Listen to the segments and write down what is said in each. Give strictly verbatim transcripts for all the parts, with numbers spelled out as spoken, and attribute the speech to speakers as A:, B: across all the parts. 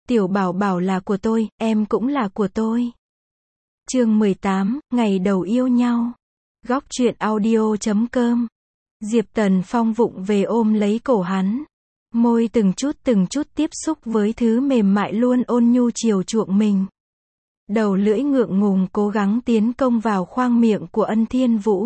A: Tiểu bảo bảo là của tôi, em cũng là của tôi. Chương mười tám, ngày đầu yêu nhau. Góc truyện audio chấm com. Diệp Tần Phong vụng về ôm lấy cổ hắn. Môi từng chút từng chút tiếp xúc với thứ mềm mại luôn ôn nhu chiều chuộng mình. Đầu lưỡi ngượng ngùng cố gắng tiến công vào khoang miệng của Ân Thiên Vũ.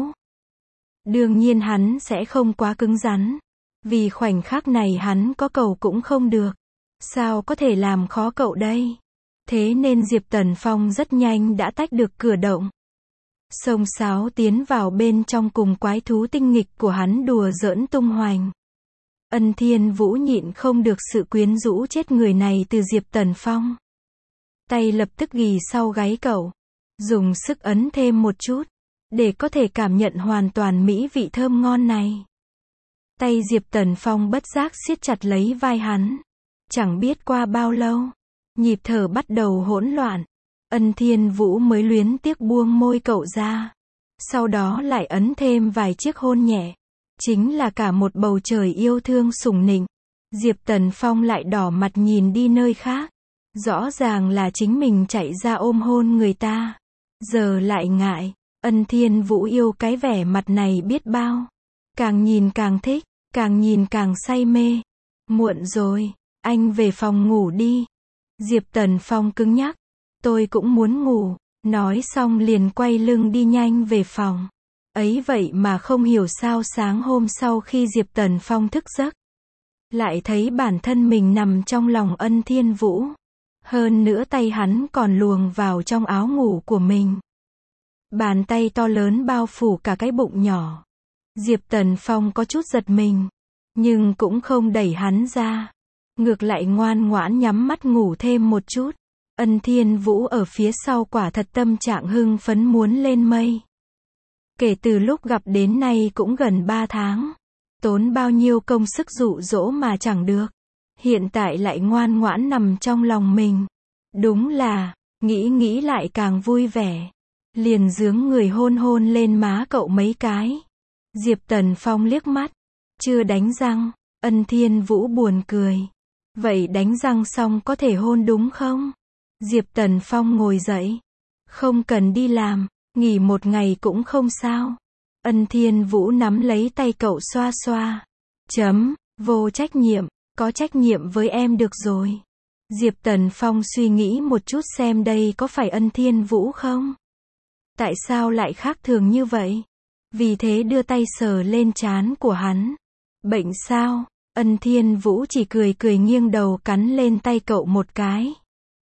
A: Đương nhiên hắn sẽ không quá cứng rắn. Vì khoảnh khắc này hắn có cầu cũng không được. Sao có thể làm khó cậu đây? Thế nên Diệp Tần Phong rất nhanh đã tách được cửa động. Xông xáo tiến vào bên trong cùng quái thú tinh nghịch của hắn đùa giỡn tung hoành. Ân Thiên Vũ nhịn không được sự quyến rũ chết người này từ Diệp Tần Phong. Tay lập tức ghì sau gáy cậu. Dùng sức ấn thêm một chút. Để có thể cảm nhận hoàn toàn mỹ vị thơm ngon này. Tay Diệp Tần Phong bất giác siết chặt lấy vai hắn. Chẳng biết qua bao lâu. Nhịp thở bắt đầu hỗn loạn. Ân Thiên Vũ mới luyến tiếc buông môi cậu ra. Sau đó lại ấn thêm vài chiếc hôn nhẹ. Chính là cả một bầu trời yêu thương sủng nịnh. Diệp Tần Phong lại đỏ mặt nhìn đi nơi khác. Rõ ràng là chính mình chạy ra ôm hôn người ta. Giờ lại ngại. Ân Thiên Vũ yêu cái vẻ mặt này biết bao. Càng nhìn càng thích, càng nhìn càng say mê. Muộn rồi, anh về phòng ngủ đi. Diệp Tần Phong cứng nhắc. Tôi cũng muốn ngủ. Nói xong liền quay lưng đi nhanh về phòng. Ấy vậy mà không hiểu sao sáng hôm sau khi Diệp Tần Phong thức giấc. Lại thấy bản thân mình nằm trong lòng Ân Thiên Vũ. Hơn nữa tay hắn còn luồn vào trong áo ngủ của mình. Bàn tay to lớn bao phủ cả cái bụng nhỏ. Diệp Tần Phong có chút giật mình. Nhưng cũng không đẩy hắn ra. Ngược lại ngoan ngoãn nhắm mắt ngủ thêm một chút. Ân Thiên Vũ ở phía sau quả thật tâm trạng hưng phấn muốn lên mây. Kể từ lúc gặp đến nay cũng gần ba tháng. Tốn bao nhiêu công sức dụ dỗ mà chẳng được. Hiện tại lại ngoan ngoãn nằm trong lòng mình. Đúng là, nghĩ nghĩ lại càng vui vẻ. Liền giướng người hôn hôn lên má cậu mấy cái. Diệp Tần Phong liếc mắt. Chưa đánh răng. Ân Thiên Vũ buồn cười. Vậy đánh răng xong có thể hôn đúng không? Diệp Tần Phong ngồi dậy. Không cần đi làm. Nghỉ một ngày cũng không sao. Ân Thiên Vũ nắm lấy tay cậu xoa xoa. Chấm, vô trách nhiệm. Có trách nhiệm với em được rồi. Diệp Tần Phong suy nghĩ một chút xem đây có phải Ân Thiên Vũ không? Tại sao lại khác thường như vậy? Vì thế đưa tay sờ lên trán của hắn. Bệnh sao? Ân Thiên Vũ chỉ cười cười nghiêng đầu cắn lên tay cậu một cái.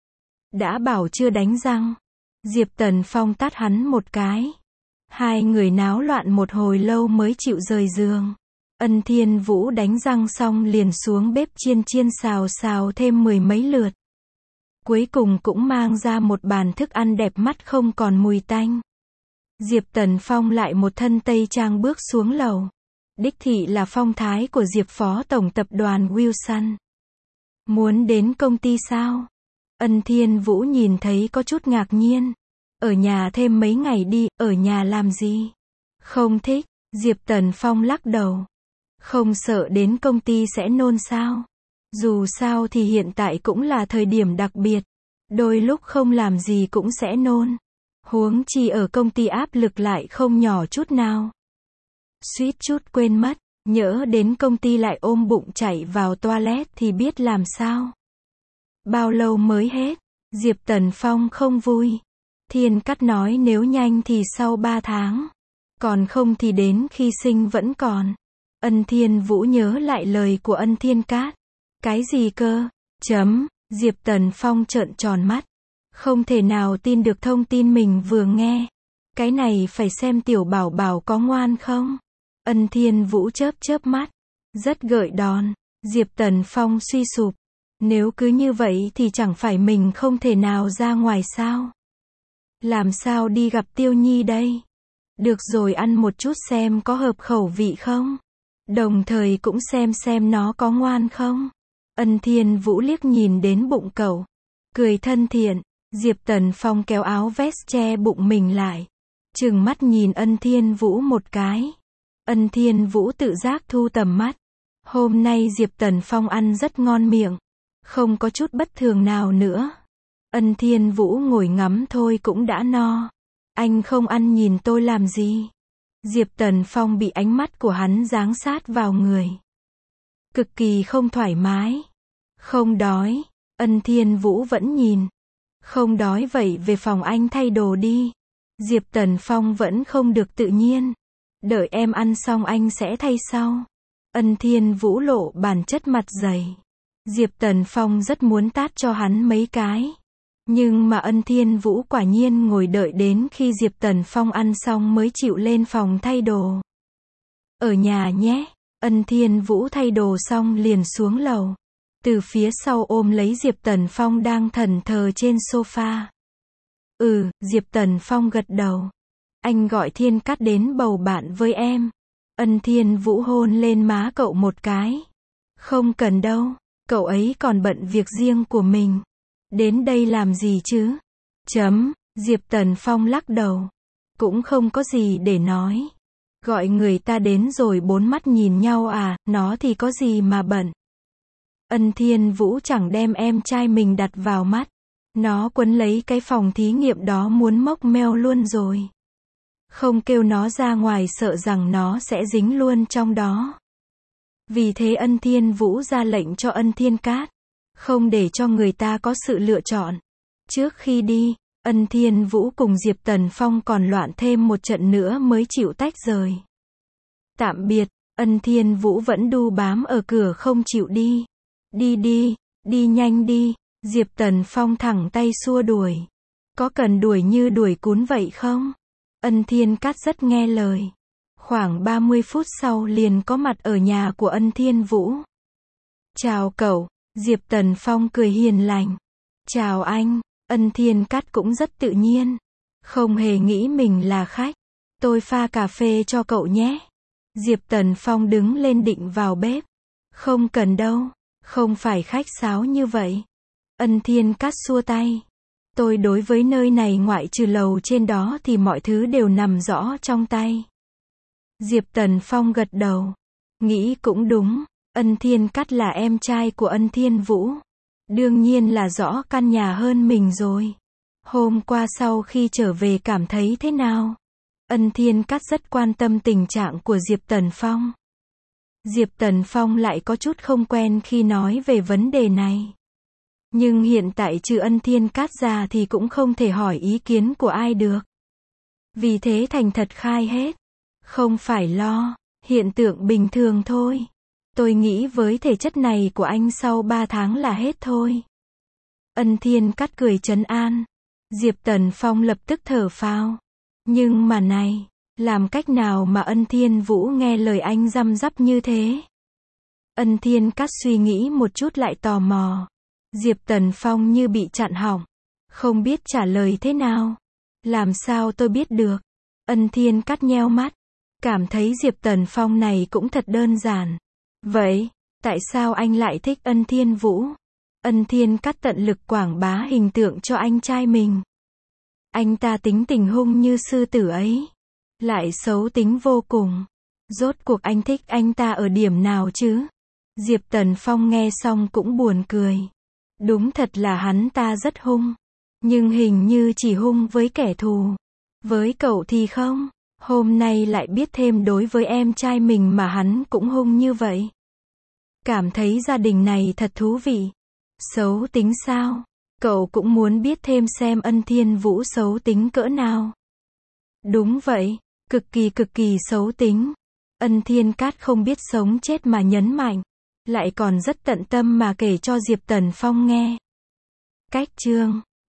A: Đã bảo chưa đánh răng. Diệp Tần Phong tát hắn một cái. Hai người náo loạn một hồi lâu mới chịu rời giường. Ân Thiên Vũ đánh răng xong liền xuống bếp chiên chiên xào xào thêm mười mấy lượt. Cuối cùng cũng mang ra một bàn thức ăn đẹp mắt không còn mùi tanh. Diệp Tần Phong lại một thân tây trang bước xuống lầu. Đích thị là phong thái của Diệp Phó Tổng tập đoàn Wilson. Muốn đến công ty sao? Ân Thiên Vũ nhìn thấy có chút ngạc nhiên. Ở nhà thêm mấy ngày đi, ở nhà làm gì? Không thích. Diệp Tần Phong lắc đầu. Không sợ đến công ty sẽ nôn sao? Dù sao thì hiện tại cũng là thời điểm đặc biệt. Đôi lúc không làm gì cũng sẽ nôn. Huống chi ở công ty áp lực lại không nhỏ chút nào. Suýt chút quên mất, nhỡ đến công ty lại ôm bụng chạy vào toilet thì biết làm sao. Bao lâu mới hết? Diệp Tần Phong không vui. Thiên Cát nói nếu nhanh thì sau ba tháng. Còn không thì đến khi sinh vẫn còn. Ân Thiên Vũ nhớ lại lời của Ân Thiên Cát. Cái gì cơ? Chấm. Diệp Tần Phong trợn tròn mắt. Không thể nào tin được thông tin mình vừa nghe. Cái này phải xem tiểu bảo bảo có ngoan không? Ân Thiên Vũ chớp chớp mắt. Rất gợi đòn. Diệp Tần Phong suy sụp. Nếu cứ như vậy thì chẳng phải mình không thể nào ra ngoài sao? Làm sao đi gặp Tiêu Nhi đây? Được rồi, ăn một chút xem có hợp khẩu vị không? Đồng thời cũng xem xem nó có ngoan không? Ân Thiên Vũ liếc nhìn đến bụng cậu. Cười thân thiện. Diệp Tần Phong kéo áo vest che bụng mình lại. Trừng mắt nhìn Ân Thiên Vũ một cái. Ân Thiên Vũ tự giác thu tầm mắt. Hôm nay Diệp Tần Phong ăn rất ngon miệng. Không có chút bất thường nào nữa. Ân Thiên Vũ ngồi ngắm thôi cũng đã no. Anh không ăn nhìn tôi làm gì? Diệp Tần Phong bị ánh mắt của hắn giáng sát vào người. Cực kỳ không thoải mái. Không đói. Ân Thiên Vũ vẫn nhìn. Không đói vậy về phòng anh thay đồ đi. Diệp Tần Phong vẫn không được tự nhiên. Đợi em ăn xong anh sẽ thay sau. Ân Thiên Vũ lộ bản chất mặt dày. Diệp Tần Phong rất muốn tát cho hắn mấy cái. Nhưng mà Ân Thiên Vũ quả nhiên ngồi đợi đến khi Diệp Tần Phong ăn xong mới chịu lên phòng thay đồ. Ở nhà nhé. Ân Thiên Vũ thay đồ xong liền xuống lầu. Từ phía sau ôm lấy Diệp Tần Phong đang thẫn thờ trên sofa. Ừ, Diệp Tần Phong gật đầu. Anh gọi Thiên Cát đến bầu bạn với em. Ân Thiên Vũ hôn lên má cậu một cái. Không cần đâu, cậu ấy còn bận việc riêng của mình. Đến đây làm gì chứ? Chấm, Diệp Tần Phong lắc đầu. Cũng không có gì để nói. Gọi người ta đến rồi bốn mắt nhìn nhau à, nó thì có gì mà bận. Ân Thiên Vũ chẳng đem em trai mình đặt vào mắt. Nó quấn lấy cái phòng thí nghiệm đó muốn móc meo luôn rồi. Không kêu nó ra ngoài sợ rằng nó sẽ dính luôn trong đó. Vì thế Ân Thiên Vũ ra lệnh cho Ân Thiên Cát. Không để cho người ta có sự lựa chọn. Trước khi đi, Ân Thiên Vũ cùng Diệp Tần Phong còn loạn thêm một trận nữa mới chịu tách rời. Tạm biệt, Ân Thiên Vũ vẫn đu bám ở cửa không chịu đi. Đi đi, đi nhanh đi, Diệp Tần Phong thẳng tay xua đuổi. Có cần đuổi như đuổi cún vậy không? Ân Thiên Cát rất nghe lời. Khoảng ba mươi phút sau liền có mặt ở nhà của Ân Thiên Vũ. Chào cậu, Diệp Tần Phong cười hiền lành. Chào anh, Ân Thiên Cát cũng rất tự nhiên. Không hề nghĩ mình là khách. Tôi pha cà phê cho cậu nhé. Diệp Tần Phong đứng lên định vào bếp. Không cần đâu, không phải khách sáo như vậy. Ân Thiên Cát xua tay. Tôi đối với nơi này ngoại trừ lầu trên đó thì mọi thứ đều nằm rõ trong tay. Diệp Tần Phong gật đầu. Nghĩ cũng đúng, Ân Thiên Cát là em trai của Ân Thiên Vũ. Đương nhiên là rõ căn nhà hơn mình rồi. Hôm qua sau khi trở về cảm thấy thế nào? Ân Thiên Cát rất quan tâm tình trạng của Diệp Tần Phong. Diệp Tần Phong lại có chút không quen khi nói về vấn đề này. Nhưng hiện tại trừ Ân Thiên Cát ra thì cũng không thể hỏi ý kiến của ai được. Vì thế thành thật khai hết. Không phải lo, hiện tượng bình thường thôi. Tôi nghĩ với thể chất này của anh sau ba tháng là hết thôi. Ân Thiên Cát cười trấn an. Diệp Tần Phong lập tức thở phào. Nhưng mà này, làm cách nào mà Ân Thiên Vũ nghe lời anh răm rắp như thế? Ân Thiên Cát suy nghĩ một chút lại tò mò. Diệp Tần Phong như bị chặn họng. Không biết trả lời thế nào. Làm sao tôi biết được? Ân Thiên Cát nheo mắt. Cảm thấy Diệp Tần Phong này cũng thật đơn giản. Vậy, tại sao anh lại thích Ân Thiên Vũ? Ân Thiên Cát tận lực quảng bá hình tượng cho anh trai mình. Anh ta tính tình hung như sư tử ấy. Lại xấu tính vô cùng. Rốt cuộc anh thích anh ta ở điểm nào chứ? Diệp Tần Phong nghe xong cũng buồn cười. Đúng thật là hắn ta rất hung. Nhưng hình như chỉ hung với kẻ thù. Với cậu thì không. Hôm nay lại biết thêm đối với em trai mình mà hắn cũng hung như vậy. Cảm thấy gia đình này thật thú vị. Xấu tính sao? Cậu cũng muốn biết thêm xem Ân Thiên Vũ xấu tính cỡ nào. Đúng vậy, cực kỳ cực kỳ xấu tính. Ân Thiên Cát không biết sống chết mà nhấn mạnh. Lại còn rất tận tâm mà kể cho Diệp Tần Phong nghe. Cách chương